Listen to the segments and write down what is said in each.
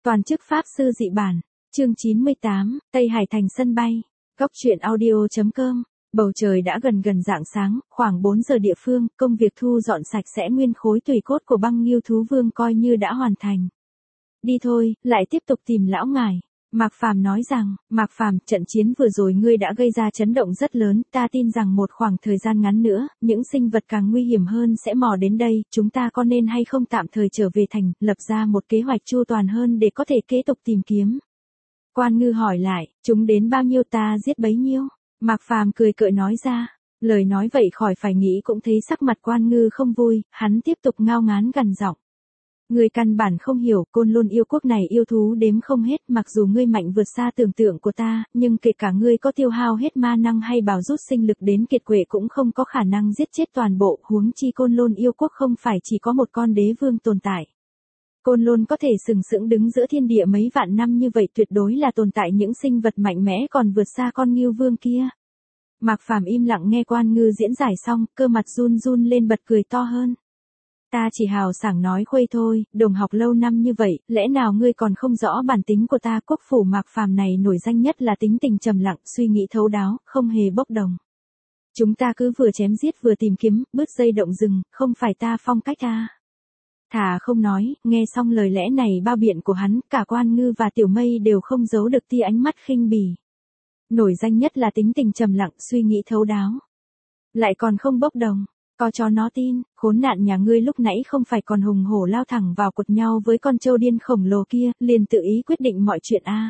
Toàn chức Pháp sư dị bản, chương 98, Tây Hải thành sân bay. Góc truyện audio.com. Bầu trời đã gần rạng sáng, khoảng 4 giờ địa phương, công việc thu dọn sạch sẽ nguyên khối tùy cốt của băng Ngưu Thú Vương coi như đã hoàn thành. Đi thôi, lại tiếp tục tìm lão ngài. Mạc Phàm nói rằng, Mạc Phàm, trận chiến vừa rồi ngươi đã gây ra chấn động rất lớn, ta tin rằng một khoảng thời gian ngắn nữa, những sinh vật càng nguy hiểm hơn sẽ mò đến đây, chúng ta có nên hay không tạm thời trở về thành, lập ra một kế hoạch chu toàn hơn để có thể kế tục tìm kiếm. Quan Ngư hỏi lại, chúng đến bao nhiêu ta giết bấy nhiêu. Mạc Phàm cười cợt nói ra, lời nói vậy khỏi phải nghĩ cũng thấy sắc mặt Quan Ngư không vui, hắn tiếp tục ngao ngán gằn giọng. Ngươi căn bản không hiểu, Côn Lôn yêu quốc này yêu thú đếm không hết, mặc dù ngươi mạnh vượt xa tưởng tượng của ta, nhưng kể cả ngươi có tiêu hao hết ma năng hay bào rút sinh lực đến kiệt quệ cũng không có khả năng giết chết toàn bộ, huống chi Côn Lôn yêu quốc không phải chỉ có một con đế vương tồn tại. Côn Lôn có thể sừng sững đứng giữa thiên địa mấy vạn năm như vậy, tuyệt đối là tồn tại những sinh vật mạnh mẽ còn vượt xa con Ngưu Vương kia. Mạc Phàm im lặng nghe Quan Ngư diễn giải xong, cơ mặt run run lên bật cười to hơn. Ta chỉ hào sảng nói khuây thôi, đồng học lâu năm như vậy, lẽ nào ngươi còn không rõ bản tính của ta? Quốc phủ Mạc Phàm này nổi danh nhất là tính tình trầm lặng, suy nghĩ thấu đáo, không hề bốc đồng. Chúng ta cứ vừa chém giết vừa tìm kiếm, bứt dây động rừng, không phải ta phong cách ta. Thà không nói, nghe xong lời lẽ này bao biện của hắn, cả Quan Ngư và Tiểu Mây đều không giấu được tia ánh mắt khinh bỉ. Nổi danh nhất là tính tình trầm lặng, suy nghĩ thấu đáo. Lại còn không bốc đồng. Có cho nó tin, khốn nạn nhà ngươi lúc nãy không phải còn hùng hổ lao thẳng vào cột nhau với con trâu điên khổng lồ kia, liền tự ý quyết định mọi chuyện a.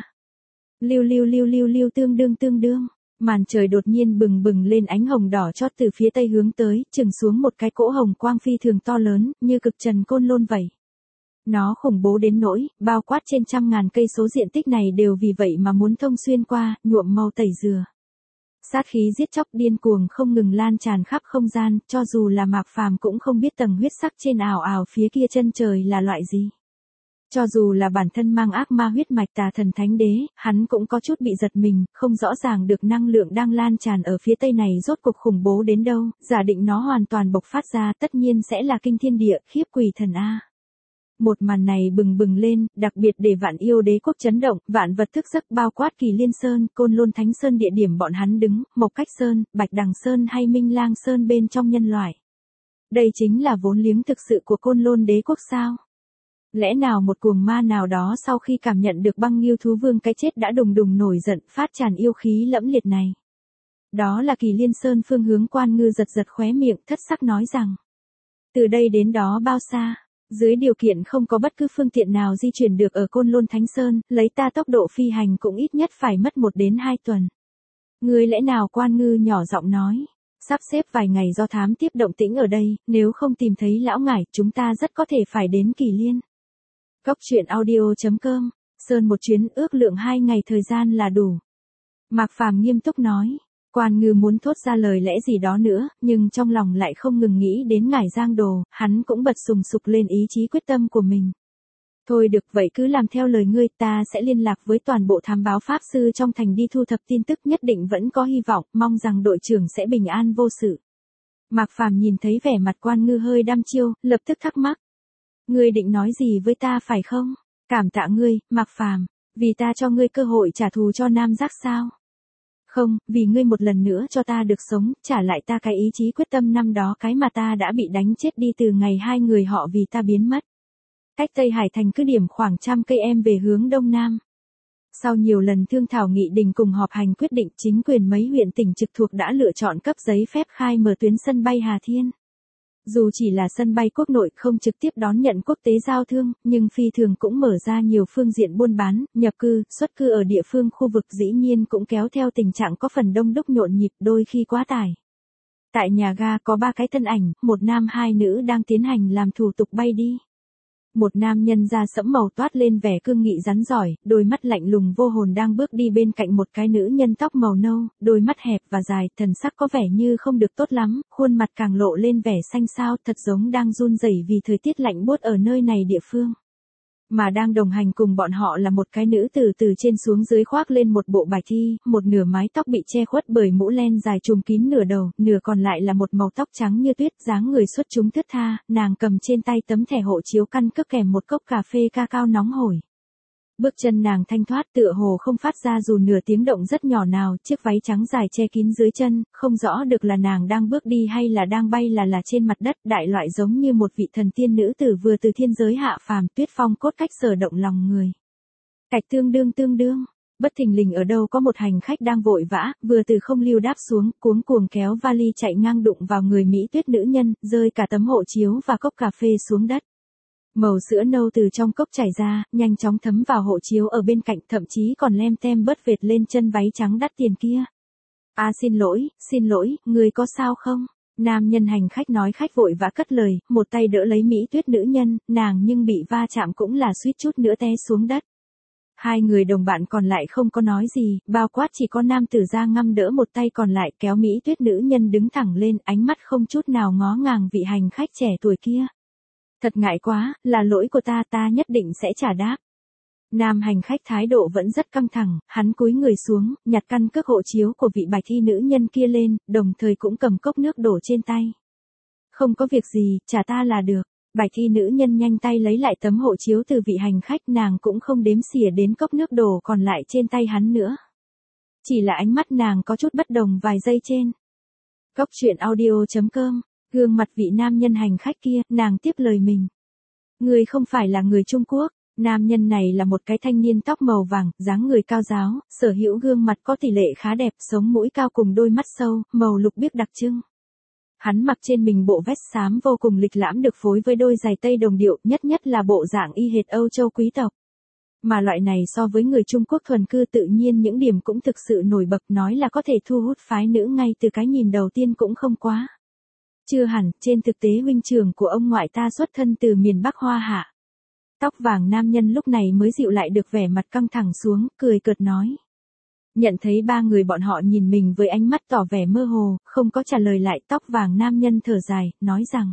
Lưu tương đương. Màn trời đột nhiên bừng lên ánh hồng đỏ chót từ phía tây hướng tới, chừng xuống một cái cỗ hồng quang phi thường to lớn, như cực trần Côn Lôn vậy. Nó khủng bố đến nỗi, bao quát trên trăm ngàn cây số diện tích này đều vì vậy mà muốn thông xuyên qua, nhuộm màu tẩy dừa. Sát khí giết chóc điên cuồng không ngừng lan tràn khắp không gian, cho dù là Mạc Phàm cũng không biết tầng huyết sắc trên ảo ảo phía kia chân trời là loại gì. Cho dù là bản thân mang ác ma huyết mạch tà thần thánh đế, hắn cũng có chút bị giật mình, không rõ ràng được năng lượng đang lan tràn ở phía tây này rốt cuộc khủng bố đến đâu, giả định nó hoàn toàn bộc phát ra tất nhiên sẽ là kinh thiên địa, khiếp quỷ thần a. Một màn này bừng lên, đặc biệt để vạn yêu đế quốc chấn động, vạn vật thức giấc bao quát Kỳ Liên Sơn, Côn Lôn Thánh Sơn địa điểm bọn hắn đứng, Mộc Cách Sơn, Bạch Đằng Sơn hay Minh Lang Sơn bên trong nhân loại. Đây chính là vốn liếng thực sự của Côn Lôn đế quốc sao? Lẽ nào một cuồng ma nào đó sau khi cảm nhận được băng Ngưu Thú Vương cái chết đã đùng nổi giận phát tràn yêu khí lẫm liệt này? Đó là Kỳ Liên Sơn phương hướng. Quan Ngư giật khóe miệng thất sắc nói rằng. Từ đây đến đó bao xa? Dưới điều kiện không có bất cứ phương tiện nào di chuyển được ở Côn Lôn Thánh Sơn, lấy ta tốc độ phi hành cũng ít nhất phải mất 1 đến 2 tuần. Ngươi lẽ nào? Quan Ngư nhỏ giọng nói. Sắp xếp vài ngày do thám tiếp động tĩnh ở đây, nếu không tìm thấy lão ngải, chúng ta rất có thể phải đến Kỳ Liên. Góc truyện audio.com. Sơn một chuyến ước lượng 2 ngày thời gian là đủ. Mạc Phàm nghiêm túc nói. Quan Ngư muốn thốt ra lời lẽ gì đó nữa, nhưng trong lòng lại không ngừng nghĩ đến ngải Giang Đồ, hắn cũng bật sùng sục lên ý chí quyết tâm của mình. Thôi được vậy cứ làm theo lời ngươi, ta sẽ liên lạc với toàn bộ thám báo pháp sư trong thành đi thu thập tin tức, nhất định vẫn có hy vọng, mong rằng đội trưởng sẽ bình an vô sự. Mạc Phàm nhìn thấy vẻ mặt Quan Ngư hơi đăm chiêu, lập tức thắc mắc. Ngươi định nói gì với ta phải không? Cảm tạ ngươi, Mạc Phàm, vì ta cho ngươi cơ hội trả thù cho Nam Giác sao? Không, vì ngươi một lần nữa cho ta được sống, trả lại ta cái ý chí quyết tâm năm đó cái mà ta đã bị đánh chết đi từ ngày 2 người họ vì ta biến mất. Cách Tây Hải thành cứ điểm khoảng 100 cây em về hướng đông nam. Sau nhiều lần thương thảo nghị đình cùng họp hành quyết định, chính quyền mấy huyện tỉnh trực thuộc đã lựa chọn cấp giấy phép khai mở tuyến sân bay Hà Thiên. Dù chỉ là sân bay quốc nội không trực tiếp đón nhận quốc tế giao thương, nhưng phi thường cũng mở ra nhiều phương diện buôn bán, nhập cư, xuất cư ở địa phương khu vực dĩ nhiên cũng kéo theo tình trạng có phần đông đúc nhộn nhịp, đôi khi quá tải. Tại nhà ga có 3 cái thân ảnh, một nam 2 nữ đang tiến hành làm thủ tục bay đi. Một nam nhân da sẫm màu toát lên vẻ cương nghị rắn giỏi, đôi mắt lạnh lùng vô hồn đang bước đi bên cạnh một cái nữ nhân tóc màu nâu, đôi mắt hẹp và dài, thần sắc có vẻ như không được tốt lắm, khuôn mặt càng lộ lên vẻ xanh xao, thật giống đang run rẩy vì thời tiết lạnh buốt ở nơi này địa phương. Mà đang đồng hành cùng bọn họ là một cái nữ từ trên xuống dưới khoác lên một bộ bạch thi, một nửa mái tóc bị che khuất bởi mũ len dài trùm kín nửa đầu, nửa còn lại là một màu tóc trắng như tuyết, dáng người xuất chúng thướt tha, nàng cầm trên tay tấm thẻ hộ chiếu căn cước kèm một cốc cà phê ca cao nóng hổi. Bước chân nàng thanh thoát tựa hồ không phát ra dù nửa tiếng động rất nhỏ nào, chiếc váy trắng dài che kín dưới chân, không rõ được là nàng đang bước đi hay là đang bay là trên mặt đất, đại loại giống như một vị thần tiên nữ tử vừa từ thiên giới hạ phàm, tuyết phong cốt cách sở động lòng người. Cạch tương đương. Bất thình lình ở đâu có một hành khách đang vội vã, vừa từ không lưu đáp xuống, cuống cuồng kéo vali chạy ngang đụng vào người Mỹ Tuyết nữ nhân, rơi cả tấm hộ chiếu và cốc cà phê xuống đất. Màu sữa nâu từ trong cốc chảy ra, nhanh chóng thấm vào hộ chiếu ở bên cạnh, thậm chí còn lem tem bớt vệt lên chân váy trắng đắt tiền kia. Xin lỗi, người có sao không? Nam nhân hành khách nói khách vội vã cất lời, một tay đỡ lấy Mỹ Tuyết nữ nhân, nàng nhưng bị va chạm cũng là suýt chút nữa té xuống đất. Hai người đồng bạn còn lại không có nói gì, bao quát chỉ có nam tử ra ngăm đỡ một tay còn lại kéo Mỹ Tuyết nữ nhân đứng thẳng lên, ánh mắt không chút nào ngó ngàng vị hành khách trẻ tuổi kia. Thật ngại quá, là lỗi của ta nhất định sẽ trả đáp. Nam hành khách thái độ vẫn rất căng thẳng, hắn cúi người xuống, nhặt căn cước hộ chiếu của vị bạch y nữ nhân kia lên, đồng thời cũng cầm cốc nước đổ trên tay. Không có việc gì, trả ta là được. Bạch y nữ nhân nhanh tay lấy lại tấm hộ chiếu từ vị hành khách, nàng cũng không đếm xỉa đến cốc nước đổ còn lại trên tay hắn nữa. Chỉ là ánh mắt nàng có chút bất đồng vài giây trên. Góc truyện audio.com, gương mặt vị nam nhân hành khách kia, nàng tiếp lời mình. Người không phải là người Trung Quốc. Nam nhân này là một cái thanh niên tóc màu vàng, dáng người cao ráo, sở hữu gương mặt có tỷ lệ khá đẹp, sống mũi cao cùng đôi mắt sâu, màu lục biếc đặc trưng. Hắn mặc trên mình bộ vest xám vô cùng lịch lãm được phối với đôi giày tây đồng điệu, nhất là bộ dạng y hệt Âu Châu quý tộc. Mà loại này so với người Trung Quốc thuần cư tự nhiên những điểm cũng thực sự nổi bật, nói là có thể thu hút phái nữ ngay từ cái nhìn đầu tiên cũng không quá. Chưa hẳn, trên thực tế huynh trưởng của ông ngoại ta xuất thân từ miền Bắc Hoa Hạ. Tóc vàng nam nhân lúc này mới dịu lại được vẻ mặt căng thẳng xuống, cười cợt nói. Nhận thấy ba người bọn họ nhìn mình với ánh mắt tỏ vẻ mơ hồ, không có trả lời lại, tóc vàng nam nhân thở dài, nói rằng.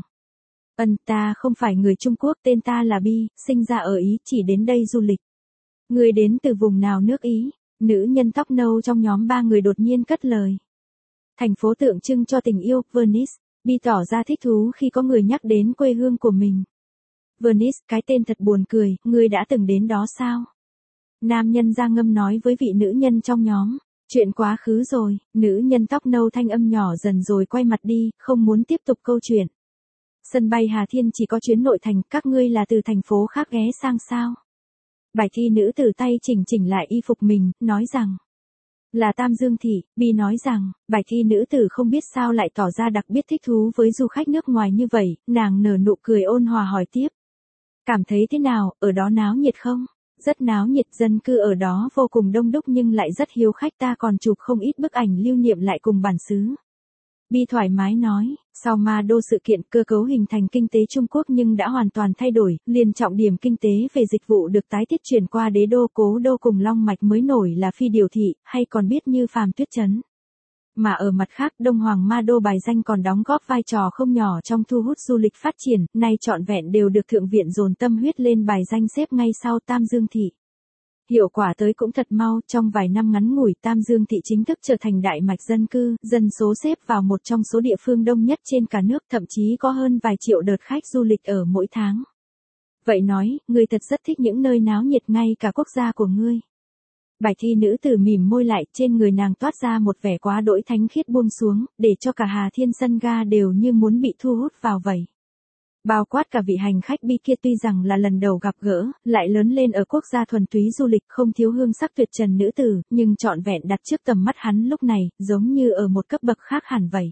Ta không phải người Trung Quốc, tên ta là Bi, sinh ra ở Ý, chỉ đến đây du lịch. Người đến từ vùng nào nước Ý? Nữ nhân tóc nâu trong nhóm ba người đột nhiên cất lời. Thành phố tượng trưng cho tình yêu, Venice. Bi tỏ ra thích thú khi có người nhắc đến quê hương của mình. Venice, cái tên thật buồn cười, ngươi đã từng đến đó sao? Nam nhân da ngâm nói với vị nữ nhân trong nhóm. Chuyện quá khứ rồi, nữ nhân tóc nâu thanh âm nhỏ dần rồi quay mặt đi, không muốn tiếp tục câu chuyện. Sân bay Hà Thiên chỉ có chuyến nội thành, các ngươi là từ thành phố khác ghé sang sao? Bạch y nữ tử tay chỉnh lại y phục mình, nói rằng. Là Tam Dương Thị, Bi nói rằng, bạch y nữ tử không biết sao lại tỏ ra đặc biệt thích thú với du khách nước ngoài như vậy, nàng nở nụ cười ôn hòa hỏi tiếp. Cảm thấy thế nào, ở đó náo nhiệt không? Rất náo nhiệt, dân cư ở đó vô cùng đông đúc nhưng lại rất hiếu khách, ta còn chụp không ít bức ảnh lưu niệm lại cùng bản xứ. Bi thoải mái nói, sau Ma Đô sự kiện cơ cấu hình thành kinh tế Trung Quốc nhưng đã hoàn toàn thay đổi, liền trọng điểm kinh tế về dịch vụ được tái thiết chuyển qua đế đô cố đô cùng Long Mạch mới nổi là Phi Điều Thị, hay còn biết như Phàm Tuyết Trấn. Mà ở mặt khác, Đông Hoàng Ma Đô bài danh còn đóng góp vai trò không nhỏ trong thu hút du lịch phát triển, nay trọn vẹn đều được Thượng viện dồn tâm huyết lên bài danh xếp ngay sau Tam Dương Thị. Hiệu quả tới cũng thật mau, trong vài năm ngắn ngủi Tam Dương Thị chính thức trở thành đại mạch dân cư, dân số xếp vào một trong số địa phương đông nhất trên cả nước, thậm chí có hơn vài triệu đợt khách du lịch ở mỗi tháng. Vậy nói, ngươi thật rất thích những nơi náo nhiệt ngay cả quốc gia của ngươi. Bạch y nữ tử mỉm môi lại, trên người nàng toát ra một vẻ quá đỗi thánh khiết buông xuống, để cho cả Hà Thiên sân ga đều như muốn bị thu hút vào vậy. Bao quát cả vị hành khách Bi kia tuy rằng là lần đầu gặp gỡ, lại lớn lên ở quốc gia thuần túy du lịch không thiếu hương sắc tuyệt trần nữ tử, nhưng trọn vẹn đặt trước tầm mắt hắn lúc này, giống như ở một cấp bậc khác hẳn vậy.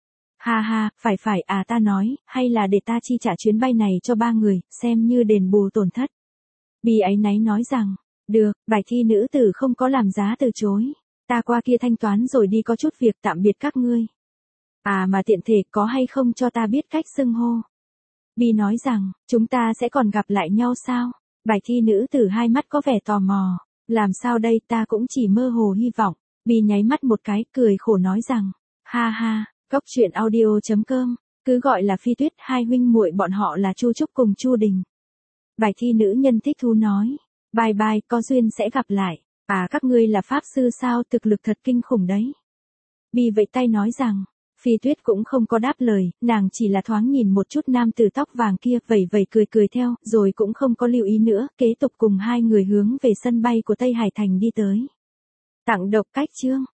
Ha, phải, ta nói, hay là để ta chi trả chuyến bay này cho ba người, xem như đền bù tổn thất. Bi áy náy nói rằng, được, bạch y nữ tử không có làm giá từ chối. Ta qua kia thanh toán rồi đi, có chút việc, tạm biệt các ngươi. Mà tiện thể có hay không cho ta biết cách xưng hô. Bi nói rằng, chúng ta sẽ còn gặp lại nhau sao? Bạch y nữ tử hai mắt có vẻ tò mò. Làm sao đây, ta cũng chỉ mơ hồ hy vọng. Bi nháy mắt một cái, cười khổ nói rằng, ha, góc truyện audio.com, cứ gọi là Phi Tuyết, hai huynh muội bọn họ là Chu Trúc cùng Chu Đình. Bạch y nữ nhân thích thú nói, bye, có duyên sẽ gặp lại. Các ngươi là pháp sư sao, thực lực thật kinh khủng đấy. Bi vẫy tay nói rằng, Phi Tuyết cũng không có đáp lời, nàng chỉ là thoáng nhìn một chút nam tử tóc vàng kia, vẩy vẩy cười cười theo, rồi cũng không có lưu ý nữa, kế tục cùng hai người hướng về sân bay của Tây Hải Thành đi tới. Tặng độc cách chương.